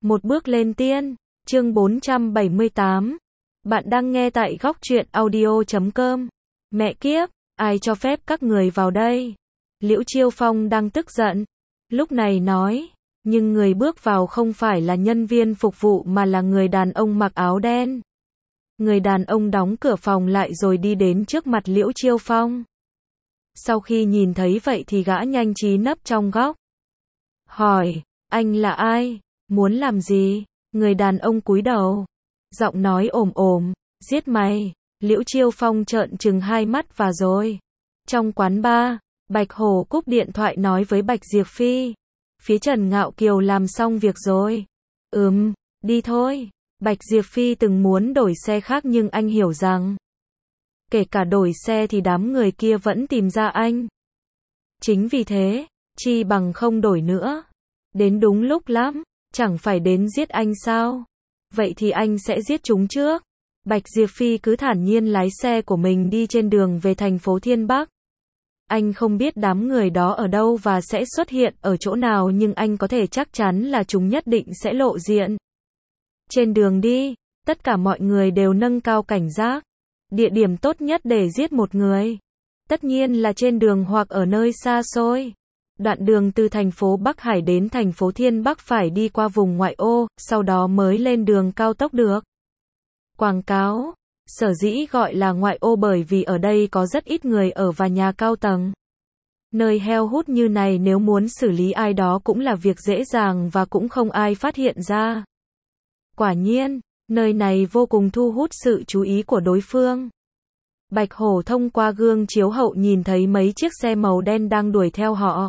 Một bước lên tiên, chương 478. Bạn đang nghe tại góc truyện audio.com. Mẹ kiếp, ai cho phép các người vào đây? Liễu Chiêu Phong đang tức giận. Lúc này nói, nhưng người bước vào không phải là nhân viên phục vụ mà là người đàn ông mặc áo đen. Người đàn ông đóng cửa phòng lại rồi đi đến trước mặt Liễu Chiêu Phong. Sau khi nhìn thấy vậy thì gã nhanh trí nấp trong góc. Hỏi, anh là ai? Muốn làm gì? Người đàn ông cúi đầu. Giọng nói ồm ồm, giết mày. Liễu Chiêu Phong trợn trừng hai mắt và rồi. Trong quán bar, Bạch Hổ cúp điện thoại nói với Bạch Diệp Phi. Phía Trần Ngạo Kiều làm xong việc rồi. Đi thôi. Bạch Diệp Phi từng muốn đổi xe khác nhưng anh hiểu rằng kể cả đổi xe thì đám người kia vẫn tìm ra anh. Chính vì thế, chi bằng không đổi nữa. Đến đúng lúc lắm, chẳng phải đến giết anh sao? Vậy thì anh sẽ giết chúng trước. Bạch Diệp Phi cứ thản nhiên lái xe của mình đi trên đường về thành phố Thiên Bắc. Anh không biết đám người đó ở đâu và sẽ xuất hiện ở chỗ nào nhưng anh có thể chắc chắn là chúng nhất định sẽ lộ diện. Trên đường đi, tất cả mọi người đều nâng cao cảnh giác. Địa điểm tốt nhất để giết một người, tất nhiên là trên đường hoặc ở nơi xa xôi. Đoạn đường từ thành phố Bắc Hải đến thành phố Thiên Bắc phải đi qua vùng ngoại ô, sau đó mới lên đường cao tốc được. Quảng cáo, sở dĩ gọi là ngoại ô bởi vì ở đây có rất ít người ở và nhà cao tầng. Nơi heo hút như này nếu muốn xử lý ai đó cũng là việc dễ dàng và cũng không ai phát hiện ra. Quả nhiên, nơi này vô cùng thu hút sự chú ý của đối phương. Bạch Hổ thông qua gương chiếu hậu nhìn thấy mấy chiếc xe màu đen đang đuổi theo họ.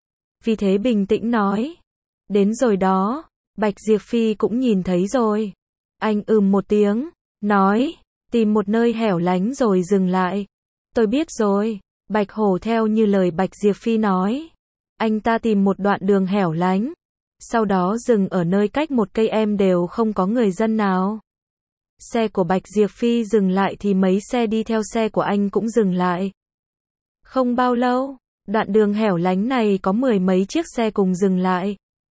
Vì thế bình tĩnh nói. Đến rồi đó, Bạch Diệp Phi cũng nhìn thấy rồi. Anh một tiếng, nói, tìm một nơi hẻo lánh rồi dừng lại. Tôi biết rồi, Bạch Hổ theo như lời Bạch Diệp Phi nói. Anh ta tìm một đoạn đường hẻo lánh. Sau đó dừng ở nơi cách một cây em đều không có người dân nào. Xe của Bạch Diệp Phi dừng lại thì mấy xe đi theo xe của anh cũng dừng lại. Không bao lâu, đoạn đường hẻo lánh này có mười mấy chiếc xe cùng dừng lại.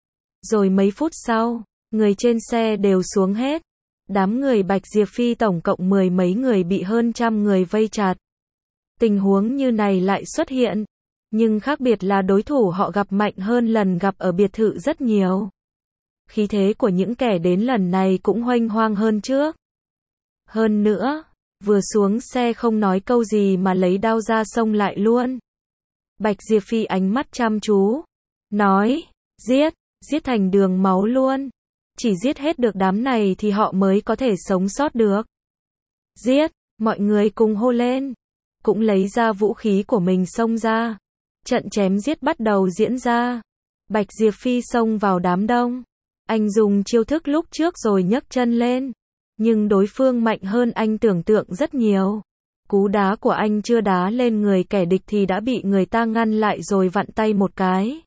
Rồi mấy phút sau, người trên xe đều xuống hết. Đám người Bạch Diệp Phi tổng cộng mười mấy người bị hơn trăm người vây chặt. Tình huống như này lại xuất hiện. Nhưng khác biệt là đối thủ họ gặp mạnh hơn lần gặp ở biệt thự rất nhiều. Khí thế của những kẻ đến lần này cũng huênh hoang hơn trước. Hơn nữa, vừa xuống xe không nói câu gì mà lấy đao ra xông lại luôn. Bạch Diệp Phi ánh mắt chăm chú, nói, giết thành đường máu luôn. Chỉ giết hết được đám này thì họ mới có thể sống sót được. Giết, mọi người cùng hô lên. Cũng lấy ra vũ khí của mình xông ra. Trận chém giết bắt đầu diễn ra. Bạch Diệp Phi xông vào đám đông. Anh dùng chiêu thức lúc trước rồi nhấc chân lên. Nhưng đối phương mạnh hơn anh tưởng tượng rất nhiều. Cú đá của anh chưa đá lên người kẻ địch thì đã bị người ta ngăn lại rồi vặn tay một cái.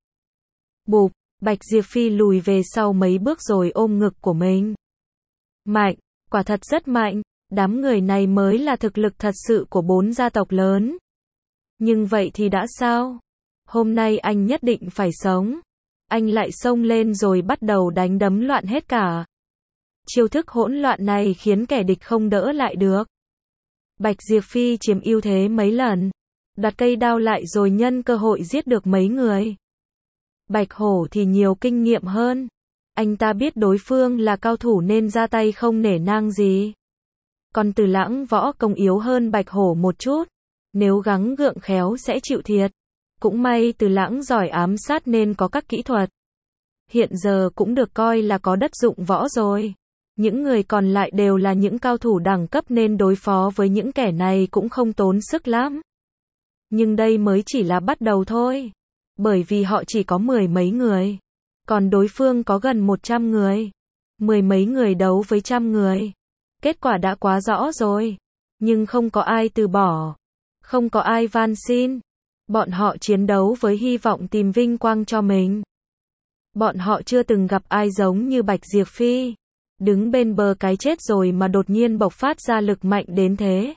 Bụp, Bạch Diệp Phi lùi về sau mấy bước rồi ôm ngực của mình. Mạnh, quả thật rất mạnh. Đám người này mới là thực lực thật sự của 4 gia tộc lớn. Nhưng vậy thì đã sao? Hôm nay anh nhất định phải sống. Anh lại xông lên rồi bắt đầu đánh đấm loạn hết cả. Chiêu thức hỗn loạn này khiến kẻ địch không đỡ lại được. Bạch Diệp Phi chiếm ưu thế mấy lần. Đặt cây đao lại rồi nhân cơ hội giết được mấy người. Bạch Hổ thì nhiều kinh nghiệm hơn. Anh ta biết đối phương là cao thủ nên ra tay không nể nang gì. Còn Từ Lãng võ công yếu hơn Bạch Hổ một chút. Nếu gắng gượng khéo sẽ chịu thiệt. Cũng may Từ Lãng giỏi ám sát nên có các kỹ thuật. Hiện giờ cũng được coi là có đất dụng võ rồi. Những người còn lại đều là những cao thủ đẳng cấp nên đối phó với những kẻ này cũng không tốn sức lắm. Nhưng đây mới chỉ là bắt đầu thôi. Bởi vì họ chỉ có mười mấy người. Còn đối phương có gần 100 người. Mười mấy người đấu với trăm người. Kết quả đã quá rõ rồi. Nhưng không có ai từ bỏ. Không có ai van xin. Bọn họ chiến đấu với hy vọng tìm vinh quang cho mình. Bọn họ chưa từng gặp ai giống như Bạch Diệp Phi. Đứng bên bờ cái chết rồi mà đột nhiên bộc phát ra lực mạnh đến thế.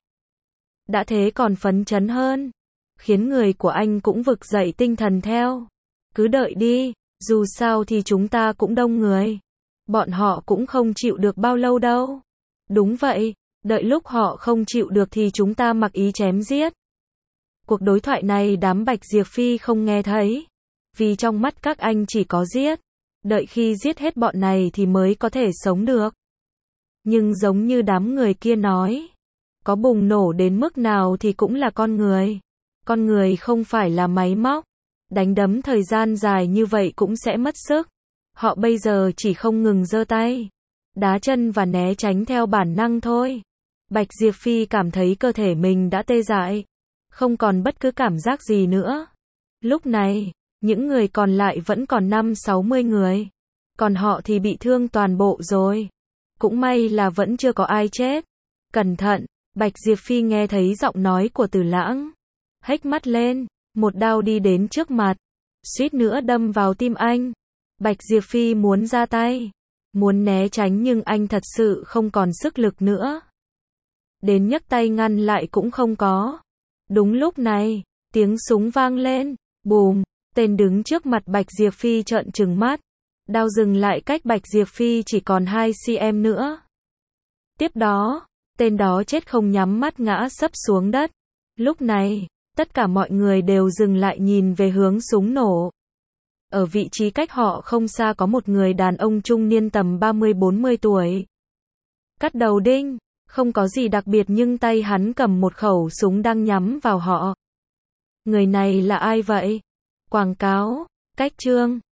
Đã thế còn phấn chấn hơn. Khiến người của anh cũng vực dậy tinh thần theo. Cứ đợi đi, dù sao thì chúng ta cũng đông người. Bọn họ cũng không chịu được bao lâu đâu. Đúng vậy, đợi lúc họ không chịu được thì chúng ta mặc ý chém giết. Cuộc đối thoại này đám Bạch Diệp Phi không nghe thấy. Vì trong mắt các anh chỉ có giết. Đợi khi giết hết bọn này thì mới có thể sống được. Nhưng giống như đám người kia nói, có bùng nổ đến mức nào thì cũng là con người. Con người không phải là máy móc. Đánh đấm thời gian dài như vậy cũng sẽ mất sức. Họ bây giờ chỉ không ngừng giơ tay, đá chân và né tránh theo bản năng thôi. Bạch Diệp Phi cảm thấy cơ thể mình đã tê dại, không còn bất cứ cảm giác gì nữa. Lúc này, những người còn lại vẫn còn 50-60 người. Còn họ thì bị thương toàn bộ rồi. Cũng may là vẫn chưa có ai chết. Cẩn thận, Bạch Diệp Phi nghe thấy giọng nói của Từ Lãng. Hếch mắt lên, một đao đi đến trước mặt, suýt nữa đâm vào tim anh. Bạch Diệp Phi muốn ra tay, muốn né tránh nhưng anh thật sự không còn sức lực nữa. Đến nhấc tay ngăn lại cũng không có. Đúng lúc này, tiếng súng vang lên, bùm, tên đứng trước mặt Bạch Diệp Phi trợn trừng mắt. Đao dừng lại cách Bạch Diệp Phi chỉ còn 2 cm nữa. Tiếp đó, tên đó chết không nhắm mắt ngã sấp xuống đất. Lúc này, tất cả mọi người đều dừng lại nhìn về hướng súng nổ. Ở vị trí cách họ không xa có một người đàn ông trung niên tầm 30-40 tuổi. Cắt đầu đinh, không có gì đặc biệt nhưng tay hắn cầm một khẩu súng đang nhắm vào họ. Người này là ai vậy? Quảng cáo, cách chương.